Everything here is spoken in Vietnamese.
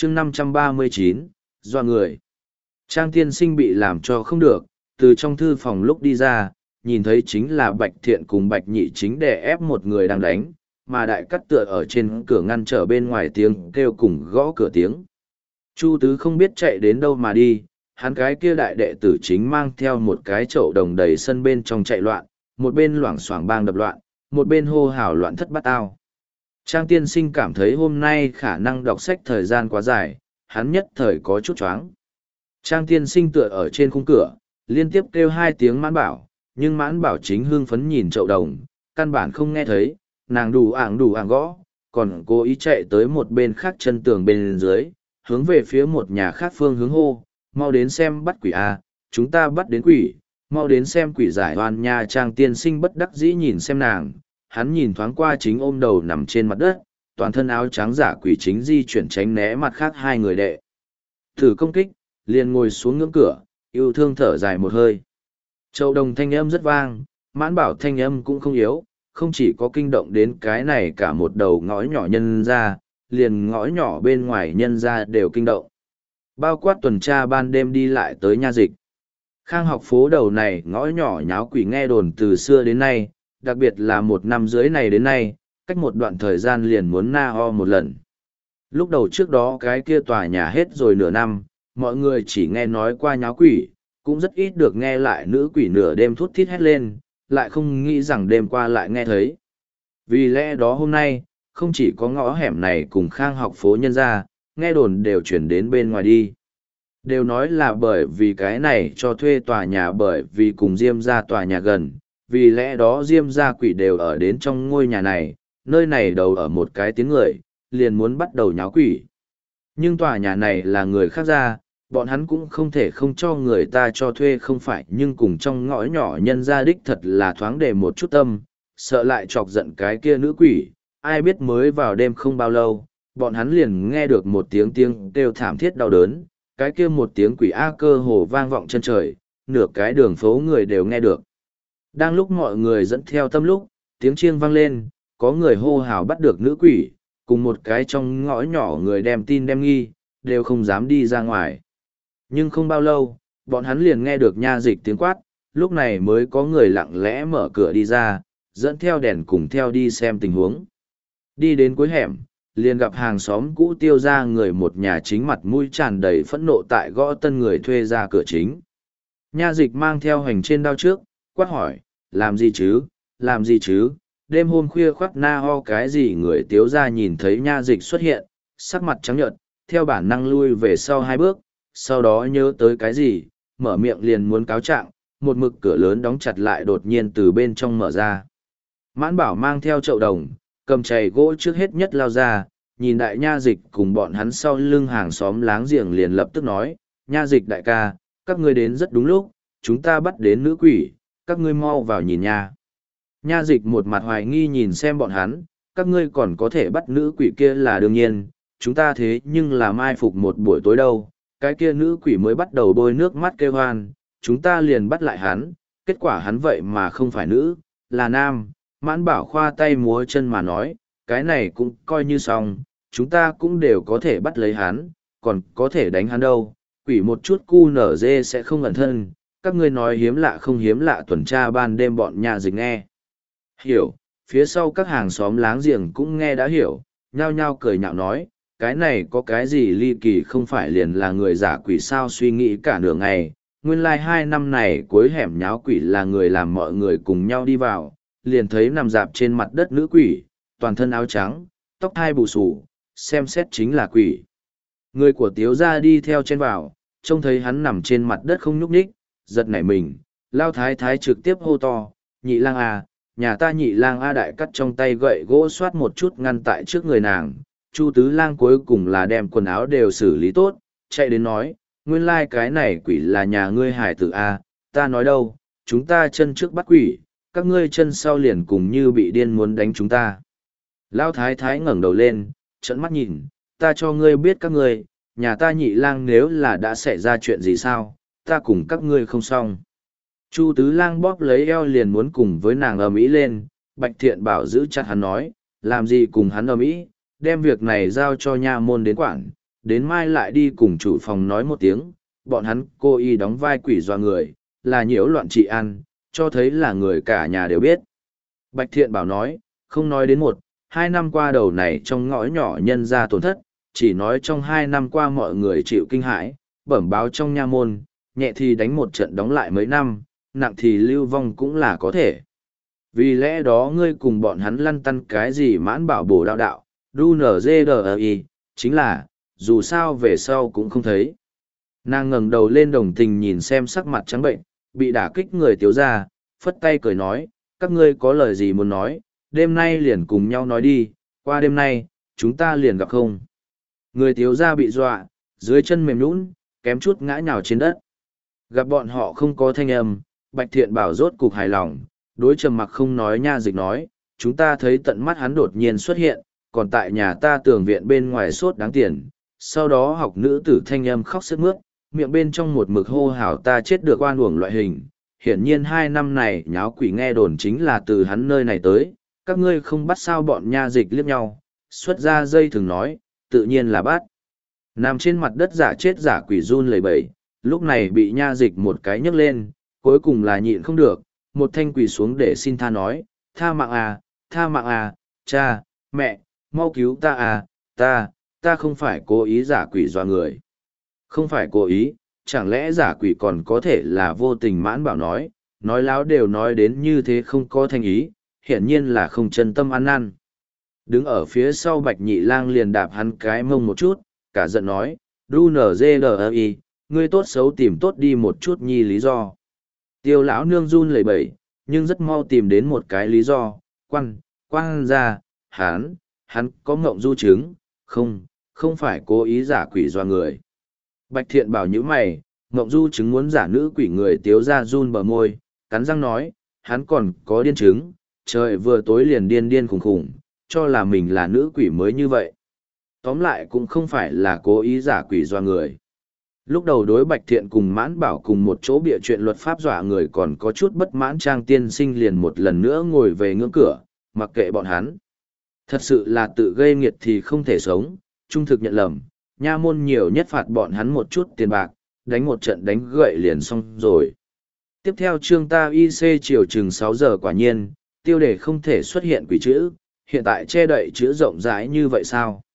chương 539, doa người. Trang tiên sinh bị làm cho không được, từ trong thư phòng lúc đi ra, nhìn thấy chính là Bạch Thiện cùng Bạch Nhị chính đè ép một người đang đánh, mà đại cắt tựa ở trên cửa ngăn trở bên ngoài tiếng kêu cùng gõ cửa tiếng. Chu Tứ không biết chạy đến đâu mà đi, hắn cái kia đại đệ tử chính mang theo một cái chậu đồng đầy sân bên trong chạy loạn, một bên loảng xoảng bang đập loạn, một bên hô hào loạn thất bát ao. Trang tiên sinh cảm thấy hôm nay khả năng đọc sách thời gian quá dài, hắn nhất thời có chút choáng. Trang tiên sinh tựa ở trên khung cửa, liên tiếp kêu hai tiếng mãn bảo, nhưng mãn bảo chính hương phấn nhìn chậu đồng, căn bản không nghe thấy, nàng đủ ảng gõ, còn cố ý chạy tới một bên khác chân tường bên dưới, hướng về phía một nhà khác phương hướng hô, mau đến xem bắt quỷ à, chúng ta bắt đến quỷ, mau đến xem quỷ giải oan nha. Trang tiên sinh bất đắc dĩ nhìn xem nàng, hắn nhìn thoáng qua chính ôm đầu nằm trên mặt đất, toàn thân áo trắng giả quỷ chính di chuyển tránh né mặt khác hai người đệ thử công kích, liền ngồi xuống ngưỡng cửa, yêu thương thở dài một hơi. Châu đồng thanh âm rất vang, mãn bảo thanh âm cũng không yếu, không chỉ có kinh động đến cái này cả một đầu ngõ nhỏ nhân ra, liền ngõ nhỏ bên ngoài nhân ra đều kinh động. Bao quát tuần tra ban đêm đi lại tới nha dịch. Khang học phố đầu này ngõ nhỏ nháo quỷ nghe đồn từ xưa đến nay, đặc biệt là một năm dưới này đến nay, cách một đoạn thời gian liền muốn na ho một lần. Lúc đầu trước đó cái kia tòa nhà hết rồi nửa năm, mọi người chỉ nghe nói qua nháo quỷ, cũng rất ít được nghe lại nữ quỷ nửa đêm thút thít hét lên, lại không nghĩ rằng đêm qua lại nghe thấy. Vì lẽ đó hôm nay, không chỉ có ngõ hẻm này cùng Khang học phố nhân ra, nghe đồn đều chuyển đến bên ngoài đi. Đều nói là bởi vì cái này cho thuê tòa nhà bởi vì cùng Diêm ra tòa nhà gần, vì lẽ đó Diêm ra quỷ đều ở đến trong ngôi nhà này, nơi này đầu ở một cái tiếng người, liền muốn bắt đầu nháo quỷ. Nhưng tòa nhà này là người khác ra, bọn hắn cũng không thể không cho người ta cho thuê không phải, nhưng cùng trong ngõ nhỏ nhân gia đích thật là thoáng để một chút tâm, sợ lại chọc giận cái kia nữ quỷ, ai biết mới vào đêm không bao lâu, bọn hắn liền nghe được một tiếng kêu thảm thiết đau đớn, cái kia một tiếng quỷ a cơ hồ vang vọng chân trời, nửa cái đường phố người đều nghe được. Đang lúc mọi người dẫn theo tâm lúc, tiếng chiêng vang lên, có người hô hào bắt được nữ quỷ, cùng một cái trong ngõ nhỏ người đem tin đem nghi, đều không dám đi ra ngoài. Nhưng không bao lâu, bọn hắn liền nghe được nha dịch tiếng quát, lúc này mới có người lặng lẽ mở cửa đi ra, dẫn theo đèn cùng theo đi xem tình huống. Đi đến cuối hẻm, liền gặp hàng xóm cũ Tiêu ra người một nhà chính mặt mũi tràn đầy phẫn nộ tại gõ tân người thuê ra cửa chính. Nha dịch mang theo hành trên đao trước, quát hỏi, làm gì chứ, đêm hôm khuya khoác na ho cái gì. Người Tiếu ra nhìn thấy nha dịch xuất hiện, sắc mặt trắng nhợt, theo bản năng lui về sau hai bước, sau đó nhớ tới cái gì, mở miệng liền muốn cáo trạng, một mực cửa lớn đóng chặt lại đột nhiên từ bên trong mở ra. Mãn bảo mang theo chậu đồng, cầm chày gỗ trước hết nhất lao ra, nhìn đại nha dịch cùng bọn hắn sau lưng hàng xóm láng giềng liền lập tức nói, nha dịch đại ca, các ngươi đến rất đúng lúc, chúng ta bắt đến nữ quỷ, các ngươi mau vào nhìn nha. Nha dịch một mặt hoài nghi nhìn xem bọn hắn, các ngươi còn có thể bắt nữ quỷ kia là đương nhiên, chúng ta thế nhưng là mai phục một buổi tối đâu, cái kia nữ quỷ mới bắt đầu bôi nước mắt kêu hoan, chúng ta liền bắt lại hắn, kết quả hắn vậy mà không phải nữ, là nam. Mãn bảo khoa tay múa chân mà nói, cái này cũng coi như xong, chúng ta cũng đều có thể bắt lấy hắn, còn có thể đánh hắn đâu, quỷ một chút cu nở dê sẽ không ẩn thân, các ngươi nói hiếm lạ không hiếm lạ. Tuần tra ban đêm bọn nhà dịch nghe hiểu, phía sau các hàng xóm láng giềng cũng nghe đã hiểu, nhao nhao cười nhạo nói, cái này có cái gì ly kỳ, không phải liền là người giả quỷ sao. Suy nghĩ cả nửa ngày, nguyên lai 2 năm này cuối hẻm nháo quỷ là người làm mọi người cùng nhau đi vào, liền thấy nằm dạp trên mặt đất nữ quỷ, toàn thân áo trắng, tóc hai bù xù, xem xét chính là quỷ. Người của Tiếu gia đi theo trên vào, trông thấy hắn nằm trên mặt đất không nhúc nhích, giật nảy mình, lao thái thái trực tiếp hô to, nhị lang à, nhà ta nhị lang a. Đại cắt trong tay gậy gỗ xoát một chút ngăn tại trước người nàng. Chu tứ lang cuối cùng là đem quần áo đều xử lý tốt, chạy đến nói, nguyên lai cái này quỷ là nhà ngươi hải tử a, ta nói đâu, chúng ta chân trước bắt quỷ, các ngươi chân sau liền cùng như bị điên muốn đánh chúng ta. Lão thái thái ngẩng đầu lên, trợn mắt nhìn, ta cho ngươi biết các ngươi, nhà ta nhị lang nếu là đã xảy ra chuyện gì sao, ta cùng các ngươi không xong. Chu tứ lang bóp lấy eo liền muốn cùng với nàng ầm ĩ lên, Bạch Thiện bảo giữ chặt hắn nói, làm gì cùng hắn ầm ĩ, đem việc này giao cho nha môn đến quản, đến mai lại đi cùng chủ phòng nói một tiếng, bọn hắn cô y đóng vai quỷ dọa người, là nhiễu loạn trị an, cho thấy là người cả nhà đều biết. Bạch Thiện Bảo nói, không nói đến 1-2 năm qua đầu này trong ngõ nhỏ nhân ra tổn thất, chỉ nói trong 2 năm qua mọi người chịu kinh hãi, bẩm báo trong nha môn, nhẹ thì đánh một trận đóng lại mấy năm, nặng thì lưu vong cũng là có thể. Vì lẽ đó ngươi cùng bọn hắn lăn tăn cái gì mãn bảo bổ đạo đạo, đu nở dê đờ y, chính là, dù sao về sau cũng không thấy. Nàng ngẩng đầu lên đồng tình nhìn xem sắc mặt trắng bệnh, bị đả kích người tiếu ra, phất tay cười nói, các ngươi có lời gì muốn nói, đêm nay liền cùng nhau nói đi, qua đêm nay, chúng ta liền gặp không. Người tiếu ra bị dọa, dưới chân mềm nhũn, kém chút ngã nhào trên đất. Gặp bọn họ không có thanh âm, Bạch Thiện Bảo rốt cục hài lòng, đối trầm mặc không nói Nha Dịch nói, chúng ta thấy tận mắt hắn đột nhiên xuất hiện, còn tại nhà ta tường viện bên ngoài sốt đáng tiền, sau đó học nữ tử thanh âm khóc sướt mướt, miệng bên trong một mực hô hào ta chết được oan uổng loại hình. Hiển nhiên 2 năm này nháo quỷ nghe đồn chính là từ hắn nơi này tới, các ngươi không bắt sao bọn Nha Dịch liếc nhau, xuất ra dây thường nói, tự nhiên là bắt. Nằm trên mặt đất giả chết giả quỷ run lẩy bẩy, lúc này bị Nha Dịch một cái nhấc lên, cuối cùng là nhịn không được, một thanh quỳ xuống để xin tha nói, tha mạng à, cha, mẹ, mau cứu ta à, ta không phải cố ý giả quỷ dọa người. Không phải cố ý, chẳng lẽ giả quỷ còn có thể là vô tình Mãn Bảo nói láo đều nói đến như thế không có thành ý, hiển nhiên là không chân tâm ăn năn. Đứng ở phía sau Bạch Nhị Lang liền đạp hắn cái mông một chút, cả giận nói, đu nở dê đờ y, ngươi tốt xấu tìm tốt đi một chút nhi lý do. Tiêu lão nương run lẩy bẩy, nhưng rất mau tìm đến một cái lý do, quan ra, hắn có ngộng du chứng, không phải cố ý giả quỷ doa người. Bạch Thiện Bảo như mày, ngộng du chứng muốn giả nữ quỷ người tiếu ra run bờ môi, cắn răng nói, hắn còn có điên chứng, trời vừa tối liền điên khủng khủng, cho là mình là nữ quỷ mới như vậy. Tóm lại cũng không phải là cố ý giả quỷ doa người. Lúc đầu đối Bạch Thiện cùng Mãn Bảo cùng một chỗ bịa chuyện luật pháp dọa người còn có chút bất mãn, Trang tiên sinh liền một lần nữa ngồi về ngưỡng cửa, mặc kệ bọn hắn. Thật sự là tự gây nghiệt thì không thể sống, trung thực nhận lầm, nha môn nhiều nhất phạt bọn hắn một chút tiền bạc, đánh một trận đánh gậy liền xong rồi. Tiếp theo chương ta IC chiều chừng 6 giờ quả nhiên, tiêu đề không thể xuất hiện quỷ chữ, hiện tại che đậy chữ rộng rãi như vậy sao?